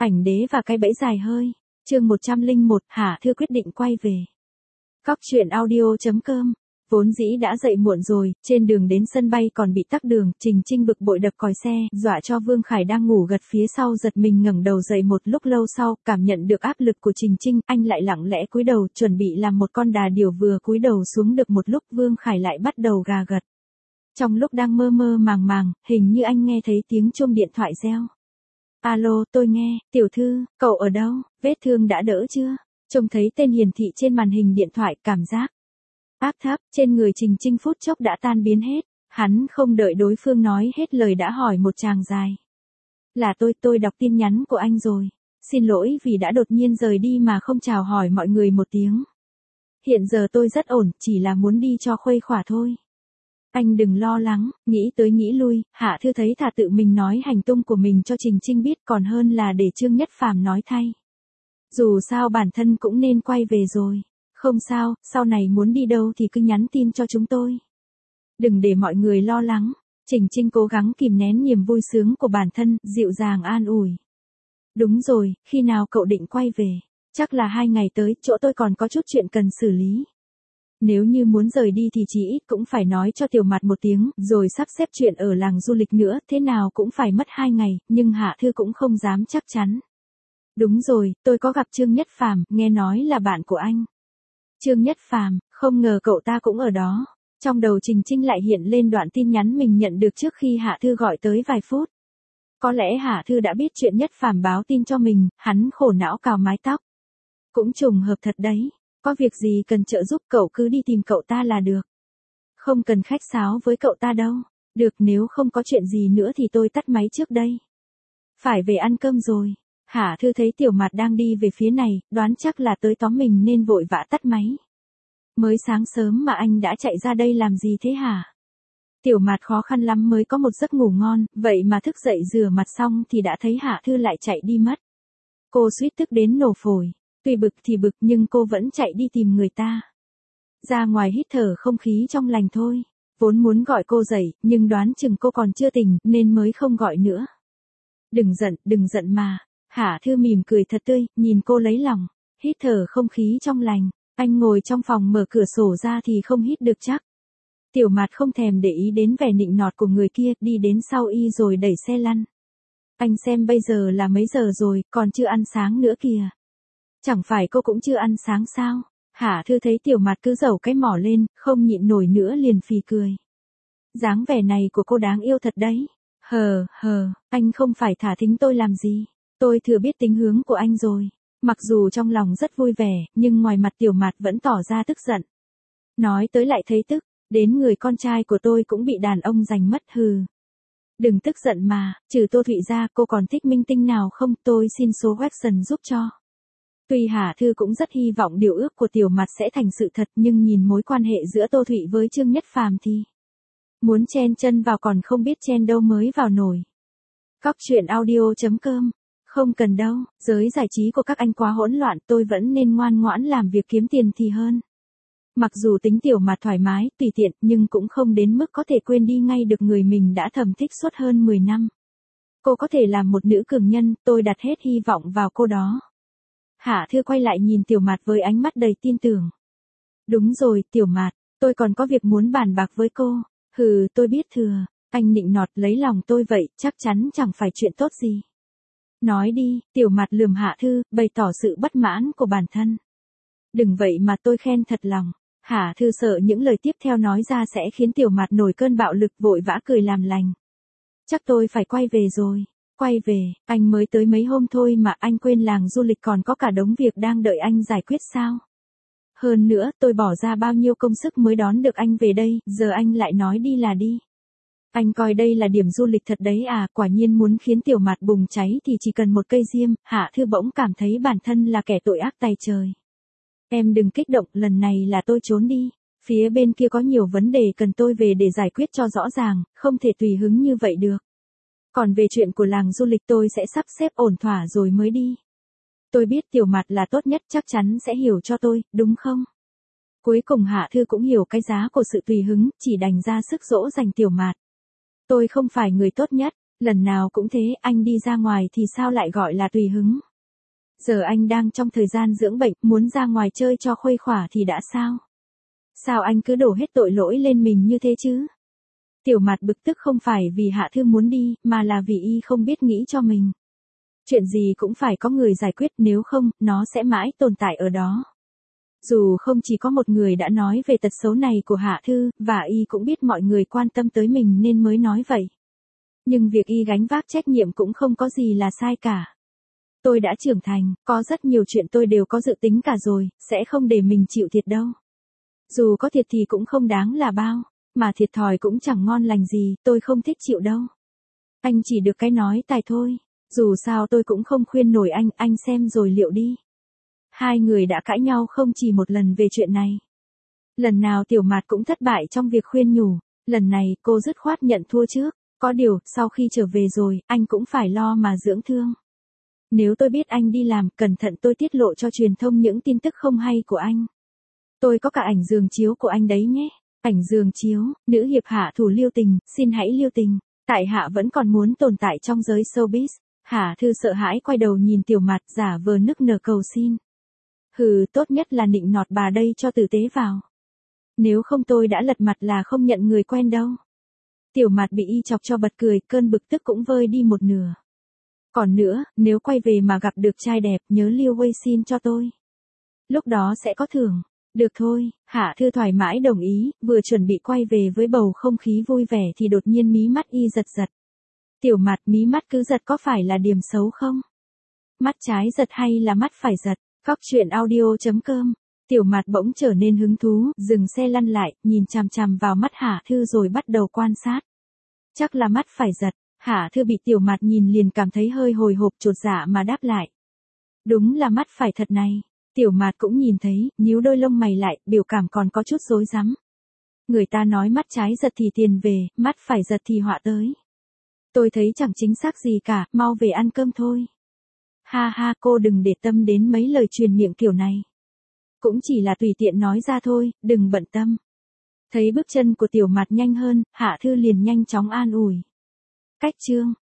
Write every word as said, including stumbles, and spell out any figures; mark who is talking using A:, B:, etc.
A: Ảnh đế và cái bẫy dài hơi. Chương một trăm lẻ một, Hạ Thư quyết định quay về. Cóc truyện audio chấm com. Vốn dĩ đã dậy muộn rồi, trên đường đến sân bay còn bị tắc đường, Trình Trinh bực bội đập còi xe, dọa cho Vương Khải đang ngủ gật phía sau giật mình ngẩng đầu dậy. Một lúc lâu sau, cảm nhận được áp lực của Trình Trinh, anh lại lặng lẽ cúi đầu, chuẩn bị làm một con đà điểu. Vừa cúi đầu xuống được một lúc, Vương Khải lại bắt đầu gà gật. Trong lúc đang mơ mơ màng màng, hình như anh nghe thấy tiếng chuông điện thoại reo. Alo, tôi nghe, tiểu thư, cậu ở đâu, vết thương đã đỡ chưa? Trông thấy tên hiển thị trên màn hình điện thoại, cảm giác áp thấp trên người Trình Trinh phút chốc đã tan biến hết. Hắn không đợi đối phương nói hết lời đã hỏi một tràng dài. Là tôi, tôi đọc tin nhắn của anh rồi. Xin lỗi vì đã đột nhiên rời đi mà không chào hỏi mọi người một tiếng. Hiện giờ tôi rất ổn, chỉ là muốn đi cho khuây khỏa thôi. Anh đừng lo lắng, nghĩ tới nghĩ lui, Hạ Thư thấy thà tự mình nói hành tung của mình cho Trình Trinh biết còn hơn là để Trương Nhất Phàm nói thay. Dù sao bản thân cũng nên quay về rồi. Không sao, sau này muốn đi đâu thì cứ nhắn tin cho chúng tôi. Đừng để mọi người lo lắng. Trình Trinh cố gắng kìm nén niềm vui sướng của bản thân, dịu dàng an ủi. Đúng rồi, khi nào cậu định quay về? Chắc là hai ngày tới, chỗ tôi còn có chút chuyện cần xử lý. Nếu như muốn rời đi thì chỉ ít cũng phải nói cho Tiểu Mạt một tiếng, rồi sắp xếp chuyện ở làng du lịch nữa, thế nào cũng phải mất hai ngày, nhưng Hạ Thư cũng không dám chắc chắn. Đúng rồi, tôi có gặp Trương Nhất Phàm, nghe nói là bạn của anh. Trương Nhất Phàm, không ngờ cậu ta cũng ở đó. Trong đầu Trình Trinh lại hiện lên đoạn tin nhắn mình nhận được trước khi Hạ Thư gọi tới vài phút. Có lẽ Hạ Thư đã biết chuyện Nhất Phàm báo tin cho mình, hắn khổ não cào mái tóc. Cũng trùng hợp thật đấy. Có việc gì cần trợ giúp cậu cứ đi tìm cậu ta là được. Không cần khách sáo với cậu ta đâu. Được, nếu không có chuyện gì nữa thì tôi tắt máy trước đây. Phải về ăn cơm rồi. Hạ Thư thấy Tiểu Mạt đang đi về phía này, đoán chắc là tới tóm mình nên vội vã tắt máy. Mới sáng sớm mà anh đã chạy ra đây làm gì thế hả? Tiểu Mạt khó khăn lắm mới có một giấc ngủ ngon, vậy mà thức dậy rửa mặt xong thì đã thấy Hạ Thư lại chạy đi mất. Cô suýt tức đến nổ phổi. Tuy bực thì bực nhưng cô vẫn chạy đi tìm người ta. Ra ngoài hít thở không khí trong lành thôi. Vốn muốn gọi cô dậy, nhưng đoán chừng cô còn chưa tỉnh nên mới không gọi nữa. Đừng giận, đừng giận mà. Hạ Thư mỉm cười thật tươi, nhìn cô lấy lòng. Hít thở không khí trong lành. Anh ngồi trong phòng mở cửa sổ ra thì không hít được chắc. Tiểu Mạt không thèm để ý đến vẻ nịnh nọt của người kia, đi đến sau y rồi đẩy xe lăn. Anh xem bây giờ là mấy giờ rồi, còn chưa ăn sáng nữa kìa. Chẳng phải cô cũng chưa ăn sáng sao? Hạ Thư thấy Tiểu Mạt cứ giở cái mỏ lên, không nhịn nổi nữa liền phì cười. Dáng vẻ này của cô đáng yêu thật đấy. Hờ, hờ, anh không phải thả thính tôi làm gì. Tôi thừa biết tính hướng của anh rồi. Mặc dù trong lòng rất vui vẻ, nhưng ngoài mặt Tiểu Mạt vẫn tỏ ra tức giận. Nói tới lại thấy tức, đến người con trai của tôi cũng bị đàn ông giành mất hừ. Đừng tức giận mà, trừ Tô Thụy ra cô còn thích minh tinh nào không, tôi xin số Watson giúp cho. Tuy Hạ Thư cũng rất hy vọng điều ước của Tiểu Mạt sẽ thành sự thật nhưng nhìn mối quan hệ giữa Tô Thụy với Trương Nhất Phàm thì muốn chen chân vào còn không biết chen đâu mới vào nổi. Cóc truyện audio chấm com. Không cần đâu, giới giải trí của các anh quá hỗn loạn, tôi vẫn nên ngoan ngoãn làm việc kiếm tiền thì hơn. Mặc dù tính Tiểu Mạt thoải mái, tùy tiện nhưng cũng không đến mức có thể quên đi ngay được người mình đã thầm thích suốt hơn mười năm. Cô có thể làm một nữ cường nhân, tôi đặt hết hy vọng vào cô đó. Hạ Thư quay lại nhìn Tiểu Mạt với ánh mắt đầy tin tưởng. Đúng rồi, Tiểu Mạt, tôi còn có việc muốn bàn bạc với cô. Hừ, tôi biết thừa, anh nịnh nọt lấy lòng tôi vậy, chắc chắn chẳng phải chuyện tốt gì. Nói đi, Tiểu Mạt lườm Hạ Thư, bày tỏ sự bất mãn của bản thân. Đừng vậy mà tôi khen thật lòng. Hạ Thư sợ những lời tiếp theo nói ra sẽ khiến Tiểu Mạt nổi cơn bạo lực, vội vã cười làm lành. Chắc tôi phải quay về rồi. Quay về, anh mới tới mấy hôm thôi mà anh quên làng du lịch còn có cả đống việc đang đợi anh giải quyết sao? Hơn nữa, tôi bỏ ra bao nhiêu công sức mới đón được anh về đây, giờ anh lại nói đi là đi. Anh coi đây là điểm du lịch thật đấy à, quả nhiên muốn khiến Tiểu Mạt bùng cháy thì chỉ cần một cây diêm. Hạ Thư bỗng cảm thấy bản thân là kẻ tội ác tày trời. Em đừng kích động, lần này là tôi trốn đi. Phía bên kia có nhiều vấn đề cần tôi về để giải quyết cho rõ ràng, không thể tùy hứng như vậy được. Còn về chuyện của làng du lịch tôi sẽ sắp xếp ổn thỏa rồi mới đi. Tôi biết Tiểu Mạt là tốt nhất, chắc chắn sẽ hiểu cho tôi, đúng không? Cuối cùng Hạ Thư cũng hiểu cái giá của sự tùy hứng, chỉ đành ra sức dỗ dành Tiểu Mạt. Tôi không phải người tốt nhất, Lần nào cũng thế, anh đi ra ngoài thì sao lại gọi là tùy hứng. Giờ anh đang trong thời gian dưỡng bệnh, muốn ra ngoài chơi cho khuây khỏa thì đã sao? Sao anh cứ đổ hết tội lỗi lên mình như thế chứ? Tiểu Mạt bực tức không phải vì Hạ Thư muốn đi, mà là vì y không biết nghĩ cho mình. Chuyện gì cũng phải có người giải quyết, nếu không, nó sẽ mãi tồn tại ở đó. Dù không chỉ có một người đã nói về tật xấu này của Hạ Thư, và y cũng biết mọi người quan tâm tới mình nên mới nói vậy. Nhưng việc y gánh vác trách nhiệm cũng không có gì là sai cả. Tôi đã trưởng thành, có rất nhiều chuyện tôi đều có dự tính cả rồi, sẽ không để mình chịu thiệt đâu. Dù có thiệt thì cũng không đáng là bao, mà thiệt thòi cũng chẳng ngon lành gì, tôi không thích chịu đâu. Anh chỉ được cái nói tài thôi, dù sao tôi cũng không khuyên nổi anh, anh xem rồi liệu đi. Hai người đã cãi nhau không chỉ một lần về chuyện này. Lần nào Tiểu Mạt cũng thất bại trong việc khuyên nhủ, lần này cô dứt khoát nhận thua trước, có điều, sau khi trở về rồi, anh cũng phải lo mà dưỡng thương. Nếu tôi biết anh đi làm, cẩn thận tôi tiết lộ cho truyền thông những tin tức không hay của anh. Tôi có cả ảnh giường chiếu của anh đấy nhé. Ảnh giường chiếu, nữ hiệp Hạ thủ lưu tình, xin hãy lưu tình. Tại Hạ vẫn còn muốn tồn tại trong giới showbiz. Hạ Thư sợ hãi quay đầu nhìn Tiểu Mạt, giả vờ nức nở cầu xin. Hừ, tốt nhất là nịnh nọt bà đây cho tử tế vào. Nếu không tôi đã lật mặt là không nhận người quen đâu. Tiểu Mạt bị y chọc cho bật cười, cơn bực tức cũng vơi đi một nửa. Còn nữa, nếu quay về mà gặp được trai đẹp, nhớ lưu quay xin cho tôi. Lúc đó sẽ có thưởng. Được thôi, Hạ Thư thoải mái đồng ý, vừa chuẩn bị quay về với bầu không khí vui vẻ thì đột nhiên mí mắt y giật giật. Tiểu Mạt, mí mắt cứ giật có phải là điểm xấu không? Mắt trái giật hay là mắt phải giật? Cóc truyện audio chấm com. Tiểu Mạt bỗng trở nên hứng thú, dừng xe lăn lại, nhìn chằm chằm vào mắt Hạ Thư rồi bắt đầu quan sát. Chắc là mắt phải giật. Hạ Thư bị Tiểu Mạt nhìn liền cảm thấy hơi hồi hộp, chột dạ mà đáp lại. Đúng là mắt phải thật này. Tiểu Mạt cũng nhìn thấy, nhíu đôi lông mày lại, biểu cảm còn có chút rối rắm. Người ta nói mắt trái giật thì tiền về, mắt phải giật thì họa tới. Tôi thấy chẳng chính xác gì cả, mau về ăn cơm thôi. Ha ha, cô đừng để tâm đến mấy lời truyền miệng kiểu này. Cũng chỉ là tùy tiện nói ra thôi, đừng bận tâm. Thấy bước chân của Tiểu Mạt nhanh hơn, Hạ Thư liền nhanh chóng an ủi. Cách chương